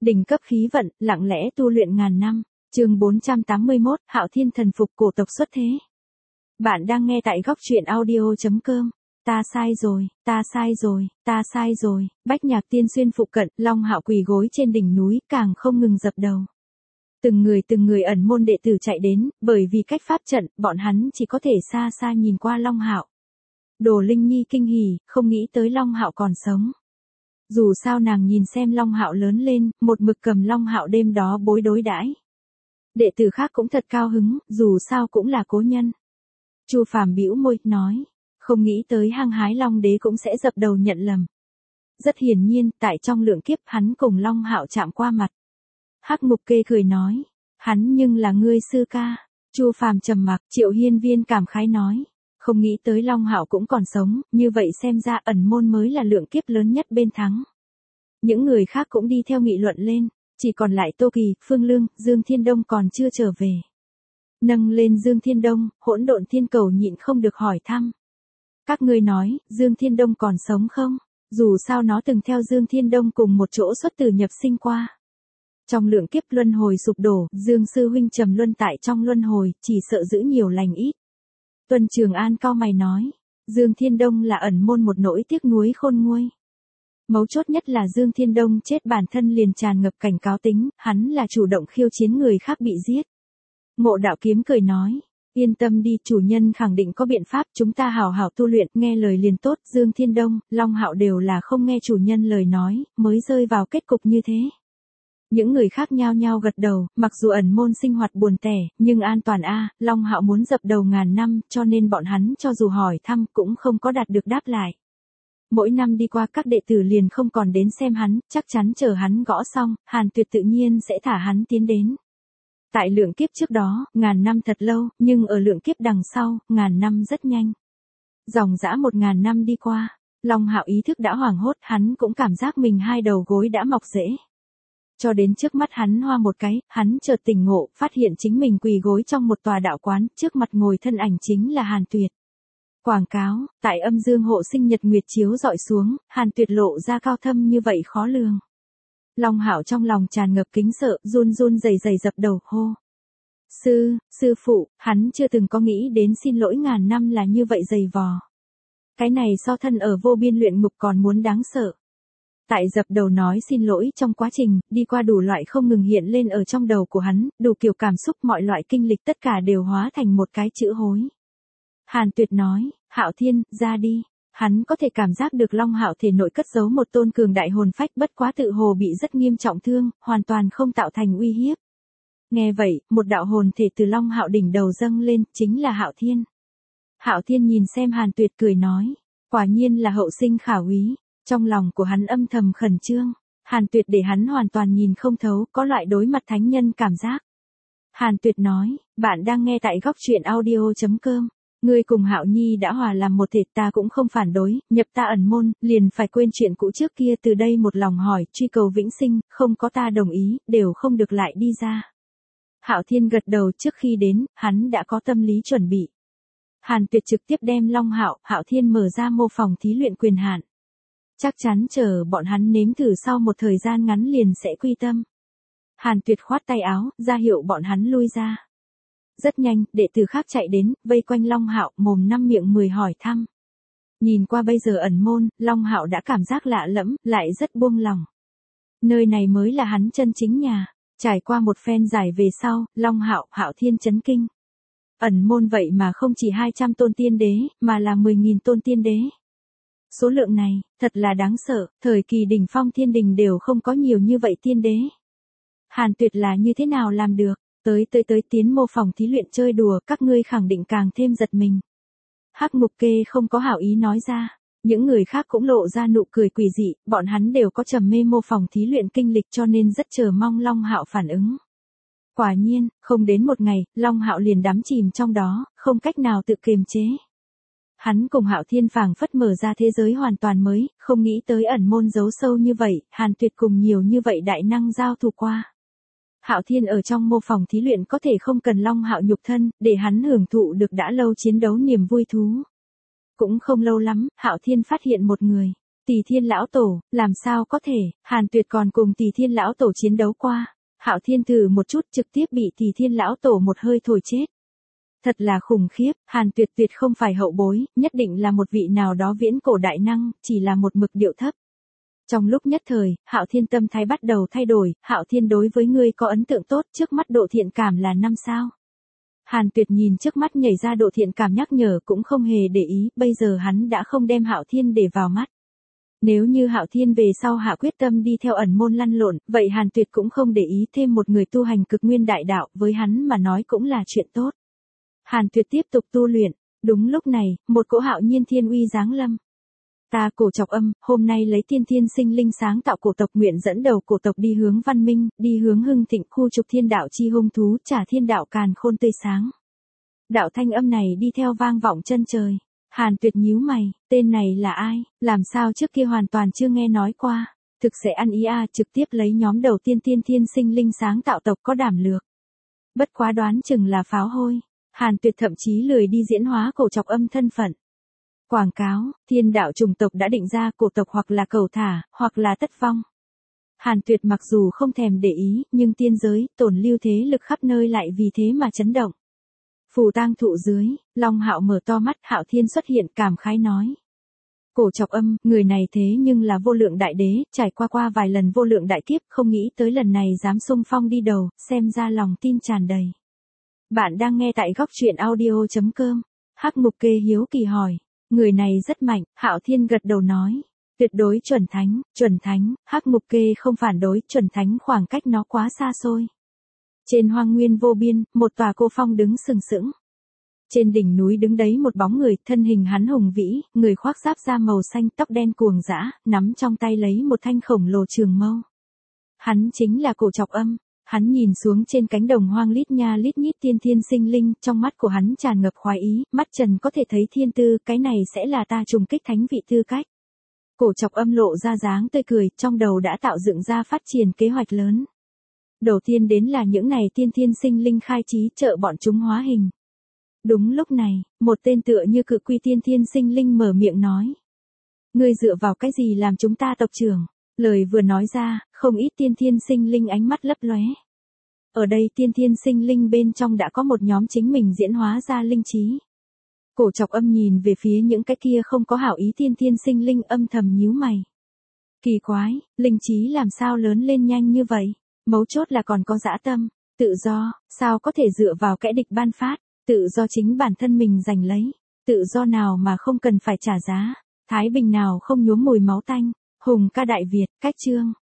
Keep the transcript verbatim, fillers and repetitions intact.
Đỉnh cấp khí vận, lặng lẽ tu luyện ngàn năm. Chương bốn trăm tám mươi mốt, Hạo Thiên thần phục cổ tộc xuất thế. Bạn đang nghe tại góc truyện audio chấm com. Ta sai rồi, ta sai rồi, ta sai rồi. Bách Nhạc Tiên Xuyên phụ cận, Long Hạo quỳ gối trên đỉnh núi, càng không ngừng dập đầu. Từng người từng người ẩn môn đệ tử chạy đến, bởi vì cách pháp trận, bọn hắn chỉ có thể xa xa nhìn qua Long Hạo. Đồ Linh Nhi kinh hỉ, không nghĩ tới Long Hạo còn sống. Dù sao nàng nhìn xem Long Hạo lớn lên, một mực cầm Long Hạo đêm đó bối đối đãi. Đệ tử khác cũng thật cao hứng, dù sao cũng là cố nhân. Chu Phàm bĩu môi, nói, không nghĩ tới hăng hái Long Đế cũng sẽ dập đầu nhận lầm. Rất hiển nhiên, tại trong lượng kiếp hắn cùng Long Hạo chạm qua mặt. Hắc Mục Kê cười nói, hắn nhưng là ngươi sư ca. Chu Phàm trầm mặc, Triệu Hiên Viên cảm khái nói, không nghĩ tới Long Hạo cũng còn sống, như vậy xem ra ẩn môn mới là lượng kiếp lớn nhất bên thắng. Những người khác cũng đi theo nghị luận lên, chỉ còn lại Tô Kỳ, Phương Lương, Dương Thiên Đông còn chưa trở về. Nâng lên Dương Thiên Đông, Hỗn Độn Thiên Cầu nhịn không được hỏi thăm. Các ngươi nói, Dương Thiên Đông còn sống không? Dù sao nó từng theo Dương Thiên Đông cùng một chỗ xuất tử nhập sinh qua. Trong lượng kiếp luân hồi sụp đổ, Dương sư huynh trầm luân tại trong luân hồi, chỉ sợ giữ nhiều lành ít. Tuân Trường An cau mày nói, Dương Thiên Đông là ẩn môn một nỗi tiếc nuối khôn nguôi. Mấu chốt nhất là Dương Thiên Đông chết bản thân liền tràn ngập cảnh cáo tính, hắn là chủ động khiêu chiến người khác bị giết. Ngộ Đạo Kiếm cười nói, yên tâm đi, chủ nhân khẳng định có biện pháp, chúng ta hảo hảo tu luyện, nghe lời liền tốt. Dương Thiên Đông, Long Hạo đều là không nghe chủ nhân lời nói, mới rơi vào kết cục như thế. Những người khác nhao nhao gật đầu, mặc dù ẩn môn sinh hoạt buồn tẻ, nhưng an toàn a, Long Hạo muốn dập đầu ngàn năm, cho nên bọn hắn cho dù hỏi thăm cũng không có đạt được đáp lại. Mỗi năm đi qua các đệ tử liền không còn đến xem hắn, chắc chắn chờ hắn gõ xong, Hàn Tuyệt tự nhiên sẽ thả hắn tiến đến. Tại lượng kiếp trước đó, ngàn năm thật lâu, nhưng ở lượng kiếp đằng sau, ngàn năm rất nhanh. Dòng dã một ngàn năm đi qua, Long Hạo ý thức đã hoảng hốt, hắn cũng cảm giác mình hai đầu gối đã mọc rễ. Cho đến trước mắt hắn hoa một cái, hắn chợt tỉnh ngộ, phát hiện chính mình quỳ gối trong một tòa đạo quán, trước mặt ngồi thân ảnh chính là Hàn Tuyệt. Quảng cáo, tại âm dương hộ sinh nhật nguyệt chiếu dọi xuống, Hàn Tuyệt lộ ra cao thâm như vậy khó lường. Long Hạo trong lòng tràn ngập kính sợ, run run rẩy rẩy dập đầu hô. Sư, sư phụ, hắn chưa từng có nghĩ đến xin lỗi ngàn năm là như vậy dày vò. Cái này so thân ở vô biên luyện ngục còn muốn đáng sợ. Tại dập đầu nói xin lỗi trong quá trình, đi qua đủ loại không ngừng hiện lên ở trong đầu của hắn, đủ kiểu cảm xúc mọi loại kinh lịch tất cả đều hóa thành một cái chữ hối. Hàn Tuyệt nói, Hạo Thiên, ra đi. Hắn có thể cảm giác được Long Hạo thể nội cất giấu một tôn cường đại hồn phách, bất quá tự hồ bị rất nghiêm trọng thương, hoàn toàn không tạo thành uy hiếp. Nghe vậy, một đạo hồn thể từ Long Hạo đỉnh đầu dâng lên, chính là Hạo Thiên. Hạo Thiên nhìn xem Hàn Tuyệt cười nói, quả nhiên là hậu sinh khả úy. Trong lòng của hắn âm thầm khẩn trương, Hàn Tuyệt để hắn hoàn toàn nhìn không thấu, có loại đối mặt thánh nhân cảm giác. Hàn Tuyệt nói, bạn đang nghe tại góc truyện audio chấm com. Ngươi cùng Hạo Nhi đã hòa làm một thể, ta cũng không phản đối, nhập ta ẩn môn, liền phải quên chuyện cũ trước kia, từ đây một lòng hỏi, truy cầu vĩnh sinh, không có ta đồng ý, đều không được lại đi ra. Hạo Thiên gật đầu, trước khi đến, hắn đã có tâm lý chuẩn bị. Hàn Tuyệt trực tiếp đem Long Hạo, Hạo Thiên mở ra mô phòng thí luyện quyền hạn. Chắc chắn chờ bọn hắn nếm thử sau một thời gian ngắn liền sẽ quy tâm. Hàn Tuyệt khoát tay áo, ra hiệu bọn hắn lui ra. Rất nhanh, đệ tử khác chạy đến, vây quanh Long Hạo, mồm năm miệng mười hỏi thăm. Nhìn qua bây giờ ẩn môn, Long Hạo đã cảm giác lạ lẫm, lại rất buông lòng. Nơi này mới là hắn chân chính nhà. Trải qua một phen giải về sau, Long Hạo, Hạo Thiên chấn kinh. Ẩn môn vậy mà không chỉ hai trăm tôn tiên đế, mà là mười nghìn tôn tiên đế. Số lượng này, thật là đáng sợ, thời kỳ đỉnh phong thiên đình đều không có nhiều như vậy tiên đế. Hàn Tuyệt là như thế nào làm được, tới tới tới tiến mô phòng thí luyện chơi đùa, các ngươi khẳng định càng thêm giật mình. Hắc Mục Kê không có hảo ý nói ra, những người khác cũng lộ ra nụ cười quỷ dị, bọn hắn đều có trầm mê mô phòng thí luyện kinh lịch cho nên rất chờ mong Long Hạo phản ứng. Quả nhiên, không đến một ngày, Long Hạo liền đắm chìm trong đó, không cách nào tự kiềm chế. Hắn cùng Hạo Thiên phảng phất mở ra thế giới hoàn toàn mới, không nghĩ tới ẩn môn giấu sâu như vậy, Hàn Tuyệt cùng nhiều như vậy đại năng giao thủ qua. Hạo Thiên ở trong mô phòng thí luyện có thể không cần Long Hạo nhục thân, để hắn hưởng thụ được đã lâu chiến đấu niềm vui thú. Cũng không lâu lắm, Hạo Thiên phát hiện một người. Tỷ Thiên lão tổ, làm sao có thể, Hàn Tuyệt còn cùng Tỷ Thiên lão tổ chiến đấu qua. Hạo Thiên thử một chút trực tiếp bị Tỷ Thiên lão tổ một hơi thổi chết. Thật là khủng khiếp, Hàn Tuyệt tuyệt không phải hậu bối, nhất định là một vị nào đó viễn cổ đại năng, chỉ là một mực điệu thấp. Trong lúc nhất thời, Hạo Thiên tâm thái bắt đầu thay đổi, Hạo Thiên đối với ngươi có ấn tượng tốt, trước mắt độ thiện cảm là năm sao. Hàn Tuyệt nhìn trước mắt nhảy ra độ thiện cảm nhắc nhở cũng không hề để ý, bây giờ hắn đã không đem Hạo Thiên để vào mắt. Nếu như Hạo Thiên về sau hạ quyết tâm đi theo ẩn môn lăn lộn, vậy Hàn Tuyệt cũng không để ý thêm một người tu hành cực nguyên đại đạo, với hắn mà nói cũng là chuyện tốt. Hàn Tuyệt tiếp tục tu luyện, đúng lúc này, một cỗ hạo nhiên thiên uy giáng lâm. Ta Cổ Trọc Âm, hôm nay lấy tiên thiên sinh linh sáng tạo cổ tộc nguyện dẫn đầu cổ tộc đi hướng văn minh, đi hướng hưng thịnh khu trục thiên đạo chi hung thú trả thiên đạo càn khôn tươi sáng. Đạo thanh âm này đi theo vang vọng chân trời. Hàn Tuyệt nhíu mày, tên này là ai, làm sao trước kia hoàn toàn chưa nghe nói qua, thực sẽ ăn ý a, trực tiếp lấy nhóm đầu tiên tiên thiên sinh linh sáng tạo tộc có đảm lược. Bất quá đoán chừng là pháo hôi, Hàn Tuyệt thậm chí lười đi diễn hóa Cổ Trọc Âm thân phận. Quảng cáo, thiên đạo chủng tộc đã định ra cổ tộc hoặc là cầu thả, hoặc là tất vong. Hàn Tuyệt mặc dù không thèm để ý, nhưng tiên giới, tổn lưu thế lực khắp nơi lại vì thế mà chấn động. Phù tang thụ dưới, Long Hạo mở to mắt, Hạo Thiên xuất hiện cảm khái nói. Cổ Trọc Âm, người này thế nhưng là vô lượng đại đế, trải qua qua vài lần vô lượng đại kiếp, không nghĩ tới lần này dám xung phong đi đầu, xem ra lòng tin tràn đầy. Bạn đang nghe tại góc truyện audio chấm com. Hắc Mục Kê hiếu kỳ hỏi. Người này rất mạnh, Hạo Thiên gật đầu nói. Tuyệt đối chuẩn thánh, chuẩn thánh, Hắc Mục Kê không phản đối, chuẩn thánh khoảng cách nó quá xa xôi. Trên hoang nguyên vô biên, một tòa cô phong đứng sừng sững. Trên đỉnh núi đứng đấy một bóng người, thân hình hắn hùng vĩ, người khoác giáp da màu xanh, tóc đen cuồng dã, nắm trong tay lấy một thanh khổng lồ trường mâu. Hắn chính là Cổ Trọc Âm. Hắn nhìn xuống trên cánh đồng hoang lít nha lít nhít tiên thiên sinh linh, trong mắt của hắn tràn ngập khoái ý, mắt trần có thể thấy thiên tư, cái này sẽ là ta trùng kích thánh vị tư cách. Cổ Trọc Âm lộ ra dáng tươi cười, trong đầu đã tạo dựng ra phát triển kế hoạch lớn. Đầu tiên đến là những này tiên thiên sinh linh khai trí trợ bọn chúng hóa hình. Đúng lúc này, một tên tựa như cự quy tiên thiên sinh linh mở miệng nói. Ngươi dựa vào cái gì làm chúng ta tộc trưởng? Lời vừa nói ra, không ít tiên thiên sinh linh ánh mắt lấp lóe. Ở đây tiên thiên sinh linh bên trong đã có một nhóm chính mình diễn hóa ra linh trí. Cổ Trọc Âm nhìn về phía những cái kia không có hảo ý tiên thiên sinh linh âm thầm nhíu mày. Kỳ quái, linh trí làm sao lớn lên nhanh như vậy? Mấu chốt là còn có dã tâm, tự do, sao có thể dựa vào kẻ địch ban phát, tự do chính bản thân mình giành lấy, tự do nào mà không cần phải trả giá, thái bình nào không nhuốm mùi máu tanh. Hùng ca Đại Việt, cách chương.